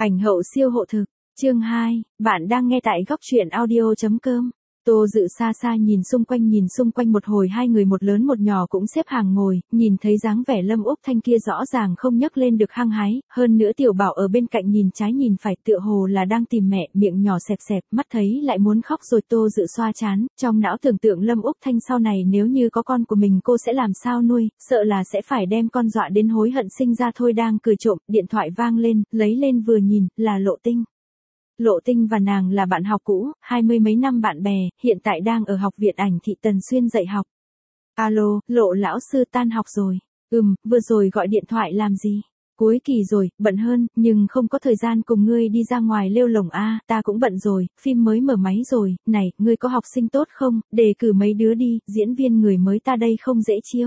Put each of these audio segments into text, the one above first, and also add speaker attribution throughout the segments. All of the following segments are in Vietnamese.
Speaker 1: Ảnh hậu siêu hộ thực. Chương 2, bạn đang nghe tại góc truyện audio.com. Tô Dự xa xa nhìn xung quanh một hồi, hai người một lớn một nhỏ cũng xếp hàng ngồi, nhìn thấy dáng vẻ Lâm Úc Thanh kia rõ ràng không nhấc lên được hăng hái, hơn nữa Tiểu Bảo ở bên cạnh nhìn trái nhìn phải tựa hồ là đang tìm mẹ, miệng nhỏ xẹp xẹp, mắt thấy lại muốn khóc rồi. Tô Dự xoa trán, trong não tưởng tượng Lâm Úc Thanh sau này nếu như có con của mình cô sẽ làm sao nuôi, sợ là sẽ phải đem con dọa đến hối hận sinh ra thôi. Đang cười trộm, điện thoại vang lên, lấy lên vừa nhìn, là Lộ Tinh. Lộ Tinh và nàng là bạn học cũ, 20 mấy năm bạn bè, hiện tại đang ở học viện ảnh thị Tần Xuyên dạy học. Alo, Lộ lão sư tan học rồi. Vừa rồi gọi điện thoại làm gì? Cuối kỳ rồi, bận hơn, nhưng không có thời gian cùng ngươi đi ra ngoài lêu lổng a. Ta cũng bận rồi, phim mới mở máy rồi, này, ngươi có học sinh tốt không, đề cử mấy đứa đi, diễn viên người mới ta đây không dễ chiêu.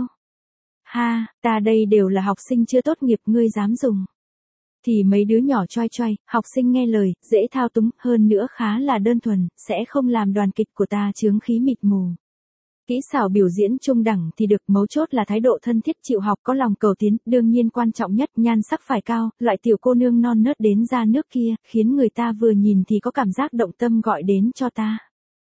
Speaker 1: Ha, ta đây đều là học sinh chưa tốt nghiệp, ngươi dám dùng. Thì mấy đứa nhỏ choai choai, học sinh nghe lời, dễ thao túng, hơn nữa khá là đơn thuần, sẽ không làm đoàn kịch của ta chướng khí mịt mù. Kỹ xảo biểu diễn trung đẳng thì được, mấu chốt là thái độ thân thiết chịu học, có lòng cầu tiến, đương nhiên quan trọng nhất, nhan sắc phải cao, loại tiểu cô nương non nớt đến da nước kia, khiến người ta vừa nhìn thì có cảm giác động tâm, gọi đến cho ta.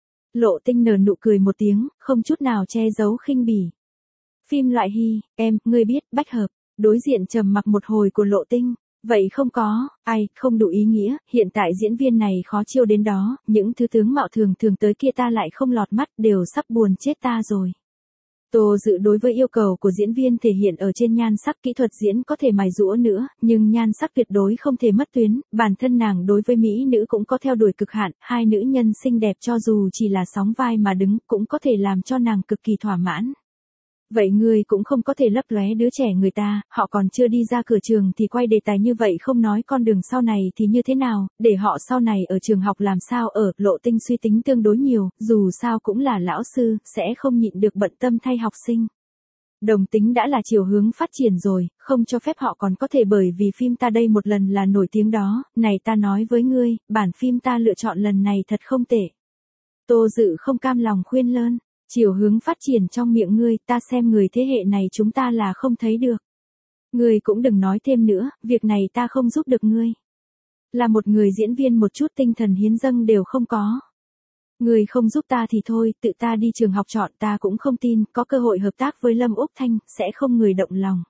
Speaker 1: Lộ Tinh nở nụ cười một tiếng, không chút nào che giấu khinh bỉ. Phim loại hi, ngươi biết, bách hợp. Đối diện trầm mặc một hồi của Lộ Tinh. Vậy không có, không đủ ý nghĩa, hiện tại diễn viên này khó chiêu đến đó, những thứ tướng mạo thường tới kia ta lại không lọt mắt, đều sắp buồn chết ta rồi. Tô Dự đối với yêu cầu của diễn viên thể hiện ở trên nhan sắc, kỹ thuật diễn có thể mài giũa nữa, nhưng nhan sắc tuyệt đối không thể mất tuyến, bản thân nàng đối với mỹ nữ cũng có theo đuổi cực hạn, hai nữ nhân xinh đẹp cho dù chỉ là sóng vai mà đứng cũng có thể làm cho nàng cực kỳ thỏa mãn. Vậy ngươi cũng không có thể lấp lóe đứa trẻ người ta, họ còn chưa đi ra cửa trường thì quay đề tài như vậy không nói con đường sau này thì như thế nào, để họ sau này ở trường học làm sao ở. Lộ Tinh suy tính tương đối nhiều, dù sao cũng là lão sư, sẽ không nhịn được bận tâm thay học sinh. Đồng tính đã là chiều hướng phát triển rồi, không cho phép họ còn có thể bởi vì phim ta đây một lần là nổi tiếng đó, này ta nói với ngươi, bản phim ta lựa chọn lần này thật không tệ. Tô Dự không cam lòng khuyên lơn. Chiều hướng phát triển trong miệng ngươi, ta xem người thế hệ này chúng ta là không thấy được. Ngươi cũng đừng nói thêm nữa, việc này ta không giúp được ngươi. Là một người diễn viên một chút tinh thần hiến dâng đều không có. Ngươi không giúp ta thì thôi, tự ta đi trường học chọn, ta cũng không tin, có cơ hội hợp tác với Lâm Úc Thanh, sẽ không người động lòng.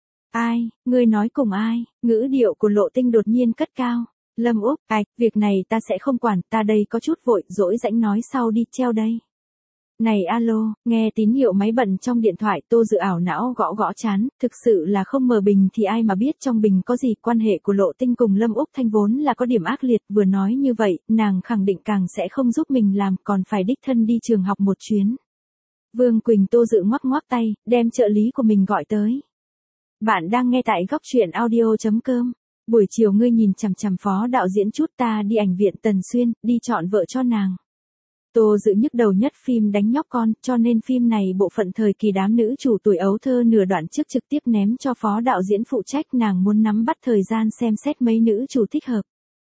Speaker 1: Ai, ngươi nói cùng ai? Ngữ điệu của Lộ Tinh đột nhiên cất cao. Lâm Úc, việc này ta sẽ không quản, ta đây có chút vội, dỗi rãnh nói sau đi, treo đây. Này alo, nghe tín hiệu máy bận trong điện thoại. Tô Dự ảo não gõ chán, thực sự là không mở bình thì ai mà biết trong bình có gì. Quan hệ của Lộ Tinh cùng Lâm Úc Thanh vốn là có điểm ác liệt, vừa nói như vậy, nàng khẳng định càng sẽ không giúp mình làm, còn phải đích thân đi trường học một chuyến. Vương Quỳnh. Tô Dự ngoắc tay, đem trợ lý của mình gọi tới. Bạn đang nghe tại góc truyện audio.com. Buổi chiều ngươi nhìn chằm chằm phó đạo diễn chút, ta đi ảnh viện Tần Xuyên, đi chọn vợ cho nàng. Tô Dự nhức đầu nhất phim đánh nhóc con, cho nên phim này bộ phận thời kỳ đám nữ chủ tuổi ấu thơ nửa đoạn trước trực tiếp ném cho phó đạo diễn phụ trách, nàng muốn nắm bắt thời gian xem xét mấy nữ chủ thích hợp.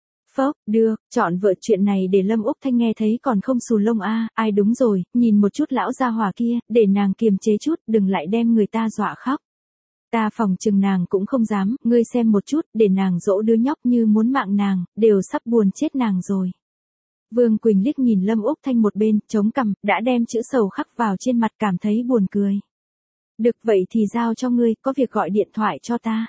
Speaker 1: Được, chọn vợ chuyện này để Lâm Úc Thanh nghe thấy còn không xù lông a. Ai đúng rồi, nhìn một chút lão gia hỏa kia, để nàng kiềm chế chút, đừng lại đem người ta dọa khóc. Ta phòng chừng nàng cũng không dám, ngươi xem một chút, để nàng dỗ đứa nhóc như muốn mạng nàng, đều sắp buồn chết nàng rồi. Vương Quỳnh liếc nhìn Lâm Úc Thanh một bên, chống cằm, đã đem chữ sầu khắc vào trên mặt, cảm thấy buồn cười. Được vậy thì giao cho ngươi, có việc gọi điện thoại cho ta.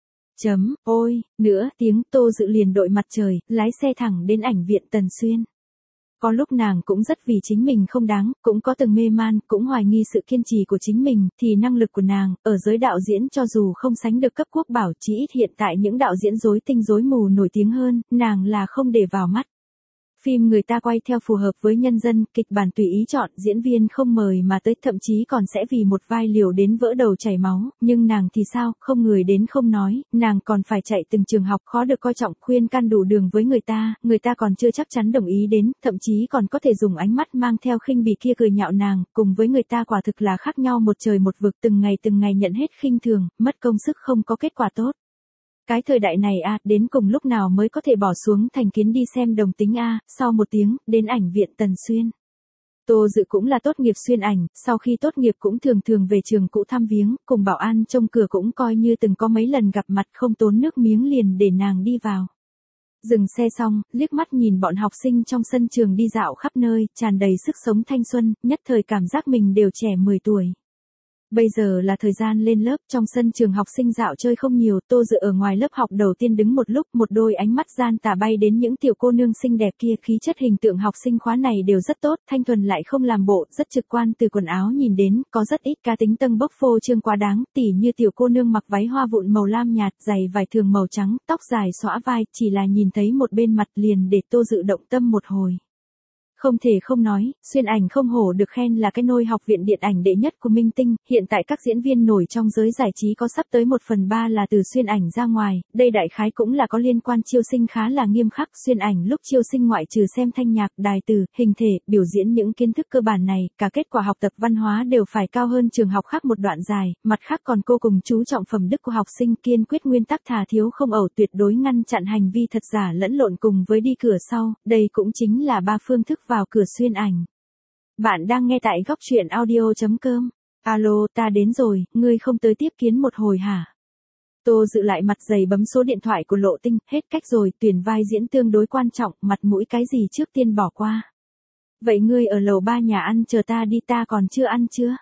Speaker 1: Ôi, nửa tiếng. Tô Dự liền đội mặt trời, lái xe thẳng đến ảnh viện Tần Xuyên. Có lúc nàng cũng rất vì chính mình không đáng, cũng có từng mê man, cũng hoài nghi sự kiên trì của chính mình, thì năng lực của nàng, ở giới đạo diễn cho dù không sánh được cấp quốc bảo, chỉ ít hiện tại những đạo diễn rối tinh rối mù nổi tiếng hơn, nàng là không để vào mắt. Phim người ta quay theo phù hợp với nhân dân, kịch bản tùy ý chọn, diễn viên không mời mà tới, thậm chí còn sẽ vì một vai liều đến vỡ đầu chảy máu, nhưng nàng thì sao, không người đến không nói, nàng còn phải chạy từng trường học khó được coi trọng, khuyên can đủ đường với người ta còn chưa chắc chắn đồng ý đến, thậm chí còn có thể dùng ánh mắt mang theo khinh bỉ kia cười nhạo nàng, cùng với người ta quả thực là khác nhau một trời một vực, từng ngày nhận hết khinh thường, mất công sức không có kết quả tốt. Cái thời đại này đến cùng lúc nào mới có thể bỏ xuống thành kiến đi xem đồng tính sau một tiếng, đến ảnh viện Tần Xuyên. Tô Dự cũng là tốt nghiệp xuyên ảnh, sau khi tốt nghiệp cũng thường về trường cũ thăm viếng, cùng bảo an trông cửa cũng coi như từng có mấy lần gặp mặt, không tốn nước miếng liền để nàng đi vào. Dừng xe xong, liếc mắt nhìn bọn học sinh trong sân trường đi dạo khắp nơi, tràn đầy sức sống thanh xuân, nhất thời cảm giác mình đều trẻ 10 tuổi. Bây giờ là thời gian lên lớp, trong sân trường học sinh dạo chơi không nhiều, Tô Dự ở ngoài lớp học đầu tiên đứng một lúc, một đôi ánh mắt gian tà bay đến những tiểu cô nương xinh đẹp kia, khí chất hình tượng học sinh khóa này đều rất tốt, thanh thuần lại không làm bộ, rất trực quan, từ quần áo nhìn đến, có rất ít cá tính tâng bốc phô trương quá đáng, tỉ như tiểu cô nương mặc váy hoa vụn màu lam nhạt, giày vải thường màu trắng, tóc dài xõa vai, chỉ là nhìn thấy một bên mặt liền để Tô Dự động tâm một hồi. Không thể không nói, Xuyên Ảnh không hổ được khen là cái nôi học viện điện ảnh đệ nhất của Minh Tinh, hiện tại các diễn viên nổi trong giới giải trí có sắp tới 1/3 là từ Xuyên Ảnh ra ngoài, đây đại khái cũng là có liên quan chiêu sinh khá là nghiêm khắc. Xuyên Ảnh lúc chiêu sinh ngoại trừ xem thanh nhạc, đài từ, hình thể, biểu diễn những kiến thức cơ bản này, cả kết quả học tập văn hóa đều phải cao hơn trường học khác một đoạn dài, mặt khác còn cô cùng chú trọng phẩm đức của học sinh, kiên quyết nguyên tắc thà thiếu không ẩu, tuyệt đối ngăn chặn hành vi thật giả lẫn lộn cùng với đi cửa sau, đây cũng chính là 3 phương thức vào cửa Xuyên Ảnh. Bạn đang nghe tại góc truyện audio.com. Alo, ta đến rồi, ngươi không tới tiếp kiến một hồi hả? Tô Dự lại mặt dày bấm số điện thoại của Lộ Tinh, hết cách rồi, tuyển vai diễn tương đối quan trọng, mặt mũi cái gì trước tiên bỏ qua. Vậy ngươi ở lầu 3 nhà ăn chờ ta đi, ta còn chưa ăn chưa?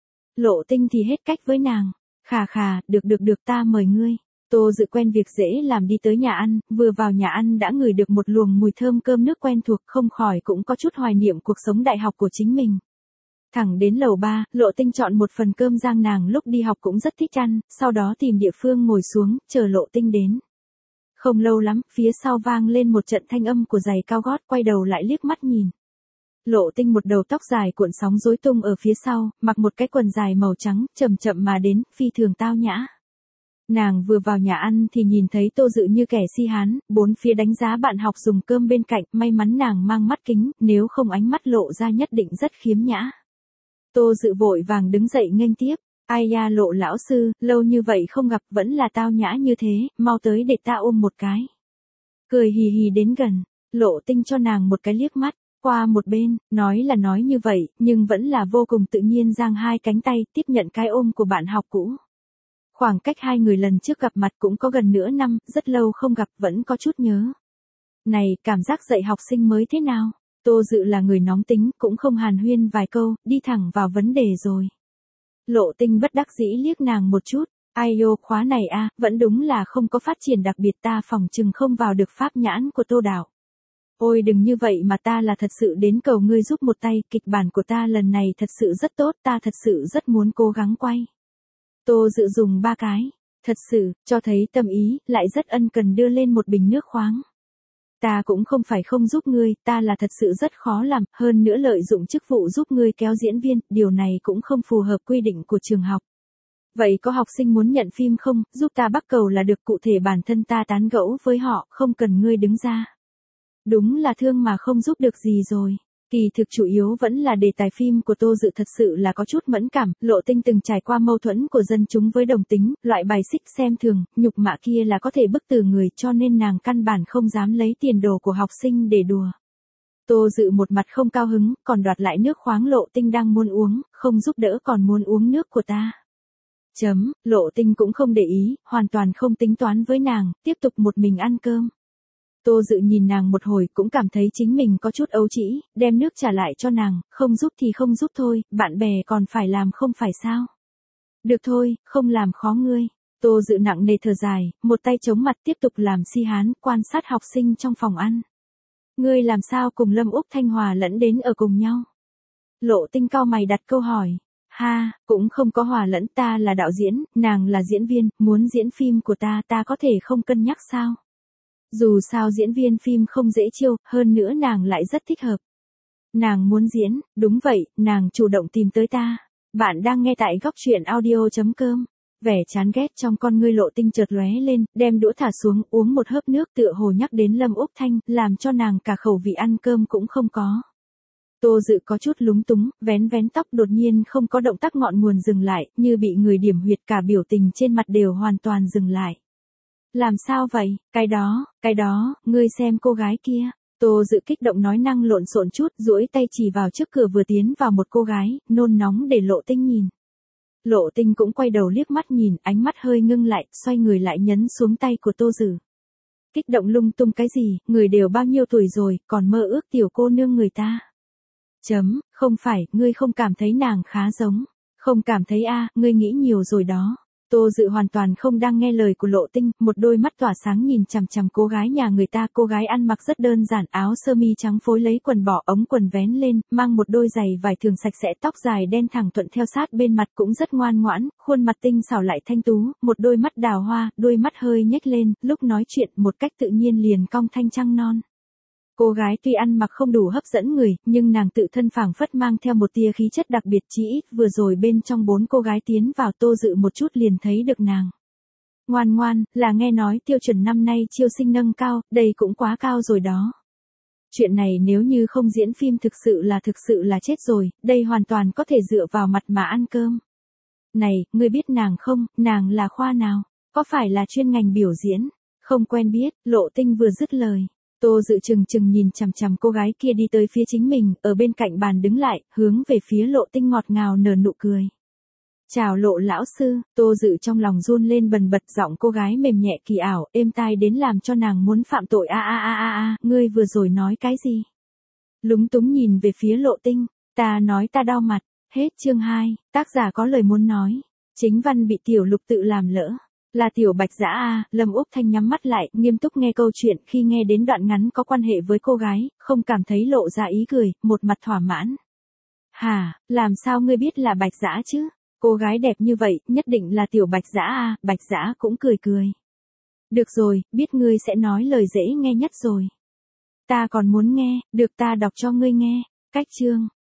Speaker 1: Lộ Tinh thì hết cách với nàng. Khà khà, được ta mời ngươi. Tô Dự quen việc dễ làm đi tới nhà ăn, vừa vào nhà ăn đã ngửi được một luồng mùi thơm cơm nước quen thuộc, không khỏi cũng có chút hoài niệm cuộc sống đại học của chính mình. Thẳng đến lầu 3, Lộ Tinh chọn một phần cơm rang nàng lúc đi học cũng rất thích ăn, sau đó tìm địa phương ngồi xuống, chờ Lộ Tinh đến. Không lâu lắm, phía sau vang lên một trận thanh âm của giày cao gót, quay đầu lại liếc mắt nhìn. Lộ Tinh một đầu tóc dài cuộn sóng rối tung ở phía sau, mặc một cái quần dài màu trắng, chậm chậm mà đến, phi thường tao nhã. Nàng vừa vào nhà ăn thì nhìn thấy Tô Dự như kẻ si hán, bốn phía đánh giá bạn học dùng cơm bên cạnh, may mắn nàng mang mắt kính, nếu không ánh mắt lộ ra nhất định rất khiếm nhã. Tô Dự vội vàng đứng dậy nghênh tiếp, ai da Lộ lão sư, lâu như vậy không gặp vẫn là tao nhã như thế, mau tới để ta ôm một cái. Cười hì hì đến gần, Lộ Tinh cho nàng một cái liếc mắt, qua một bên, nói là nói như vậy, nhưng vẫn là vô cùng tự nhiên giang hai cánh tay tiếp nhận cái ôm của bạn học cũ. Khoảng cách hai người lần trước gặp mặt cũng có gần nửa năm, rất lâu không gặp vẫn có chút nhớ. Này, cảm giác dạy học sinh mới thế nào? Tô Dự là người nóng tính, cũng không hàn huyên vài câu, đi thẳng vào vấn đề rồi. Lộ Tinh bất đắc dĩ liếc nàng một chút, ai ô khóa này vẫn đúng là không có phát triển đặc biệt, ta phỏng chừng không vào được pháp nhãn của Tô đạo. Ôi đừng như vậy mà, ta là thật sự đến cầu ngươi giúp một tay, kịch bản của ta lần này thật sự rất tốt, ta thật sự rất muốn cố gắng quay. Tô Dự dùng 3 cái, thật sự, cho thấy tâm ý, lại rất ân cần đưa lên một bình nước khoáng. Ta cũng không phải không giúp ngươi, ta là thật sự rất khó làm, hơn nữa lợi dụng chức vụ giúp ngươi kéo diễn viên, điều này cũng không phù hợp quy định của trường học. Vậy có học sinh muốn nhận phim không, giúp ta bắt cầu là được, cụ thể bản thân ta tán gẫu với họ, không cần ngươi đứng ra. Đúng là thương mà không giúp được gì rồi. Kỳ thực chủ yếu vẫn là đề tài phim của Tô Dự thật sự là có chút mẫn cảm, Lộ Tinh từng trải qua mâu thuẫn của dân chúng với đồng tính, loại bài xích xem thường, nhục mạ kia là có thể bức tử người, cho nên nàng căn bản không dám lấy tiền đồ của học sinh để đùa. Tô Dự một mặt không cao hứng, còn đoạt lại nước khoáng Lộ Tinh đang muốn uống, không giúp đỡ còn muốn uống nước của ta. Lộ Tinh cũng không để ý, hoàn toàn không tính toán với nàng, tiếp tục một mình ăn cơm. Tô Dự nhìn nàng một hồi cũng cảm thấy chính mình có chút ấu trĩ, đem nước trả lại cho nàng, không giúp thì không giúp thôi, bạn bè còn phải làm không phải sao. Được thôi, không làm khó ngươi. Tô Dự nặng nề thở dài, một tay chống mặt tiếp tục làm si hán, quan sát học sinh trong phòng ăn. Ngươi làm sao cùng Lâm Úc Thanh Hòa lẫn đến ở cùng nhau? Lộ Tinh cau mày đặt câu hỏi. Ha, cũng không có hòa lẫn, ta là đạo diễn, nàng là diễn viên, muốn diễn phim của ta có thể không cân nhắc sao? Dù sao diễn viên phim không dễ chiêu, hơn nữa nàng lại rất thích hợp. Nàng muốn diễn, đúng vậy, nàng chủ động tìm tới ta. Bạn đang nghe tại góc truyện audio.com. Vẻ chán ghét trong con ngươi Lộ Tinh chợt lóe lên, đem đũa thả xuống, uống một hớp nước, tựa hồ nhắc đến Lâm Úc Thanh, làm cho nàng cả khẩu vị ăn cơm cũng không có. Tô Dự có chút lúng túng, vén tóc, đột nhiên không có động tác ngọn nguồn dừng lại, như bị người điểm huyệt, cả biểu tình trên mặt đều hoàn toàn dừng lại. Làm sao vậy, cái đó, ngươi xem cô gái kia. Tô Dự kích động nói năng lộn xộn chút, duỗi tay chỉ vào trước cửa vừa tiến vào một cô gái, nôn nóng để Lộ Tinh nhìn. Lộ Tinh cũng quay đầu liếc mắt nhìn, ánh mắt hơi ngưng lại, xoay người lại nhấn xuống tay của Tô Dự. Kích động lung tung cái gì, người đều bao nhiêu tuổi rồi, còn mơ ước tiểu cô nương người ta. Không phải, ngươi không cảm thấy nàng khá giống. Không cảm thấy a, ngươi nghĩ nhiều rồi đó. Tô Dự hoàn toàn không đang nghe lời của Lộ Tinh, một đôi mắt tỏa sáng nhìn chằm chằm cô gái nhà người ta. Cô gái ăn mặc rất đơn giản, áo sơ mi trắng phối lấy quần bỏ ống quần vén lên, mang một đôi giày vải thường sạch sẽ, tóc dài đen thẳng thuận theo sát bên mặt, cũng rất ngoan ngoãn, khuôn mặt tinh xảo lại thanh tú, một đôi mắt đào hoa, đôi mắt hơi nhếch lên, lúc nói chuyện một cách tự nhiên liền cong thanh trăng non. Cô gái tuy ăn mặc không đủ hấp dẫn người, nhưng nàng tự thân phảng phất mang theo một tia khí chất đặc biệt, chỉ ít vừa rồi bên trong 4 cô gái tiến vào Tô Dự một chút liền thấy được nàng. Ngoan ngoan, là nghe nói tiêu chuẩn năm nay chiêu sinh nâng cao, đây cũng quá cao rồi đó. Chuyện này nếu như không diễn phim thực sự là chết rồi, đây hoàn toàn có thể dựa vào mặt mà ăn cơm. Này, ngươi biết nàng không, nàng là khoa nào, có phải là chuyên ngành biểu diễn, không quen biết. Lộ Tinh vừa dứt lời. Tô Dự chừng nhìn chằm chằm cô gái kia đi tới phía chính mình, ở bên cạnh bàn đứng lại, hướng về phía Lộ Tinh ngọt ngào nở nụ cười. Chào Lộ lão sư. Tô Dự trong lòng run lên bần bật, giọng cô gái mềm nhẹ kỳ ảo, êm tai đến làm cho nàng muốn phạm tội. Ngươi vừa rồi nói cái gì? Lúng túng nhìn về phía Lộ Tinh, ta nói ta đau mặt. Hết chương 2, tác giả có lời muốn nói. Chính văn bị Tiểu Lục tự làm lỡ. Là Tiểu Bạch Dã a. Lâm Úc Thanh nhắm mắt lại, nghiêm túc nghe câu chuyện, khi nghe đến đoạn ngắn có quan hệ với cô gái, không cảm thấy lộ ra ý cười, một mặt thỏa mãn. Hả, làm sao ngươi biết là Bạch Dã chứ? Cô gái đẹp như vậy, nhất định là Tiểu Bạch Dã a. Bạch Dã cũng cười. Được rồi, biết ngươi sẽ nói lời dễ nghe nhất rồi. Ta còn muốn nghe, được ta đọc cho ngươi nghe. Cách chương.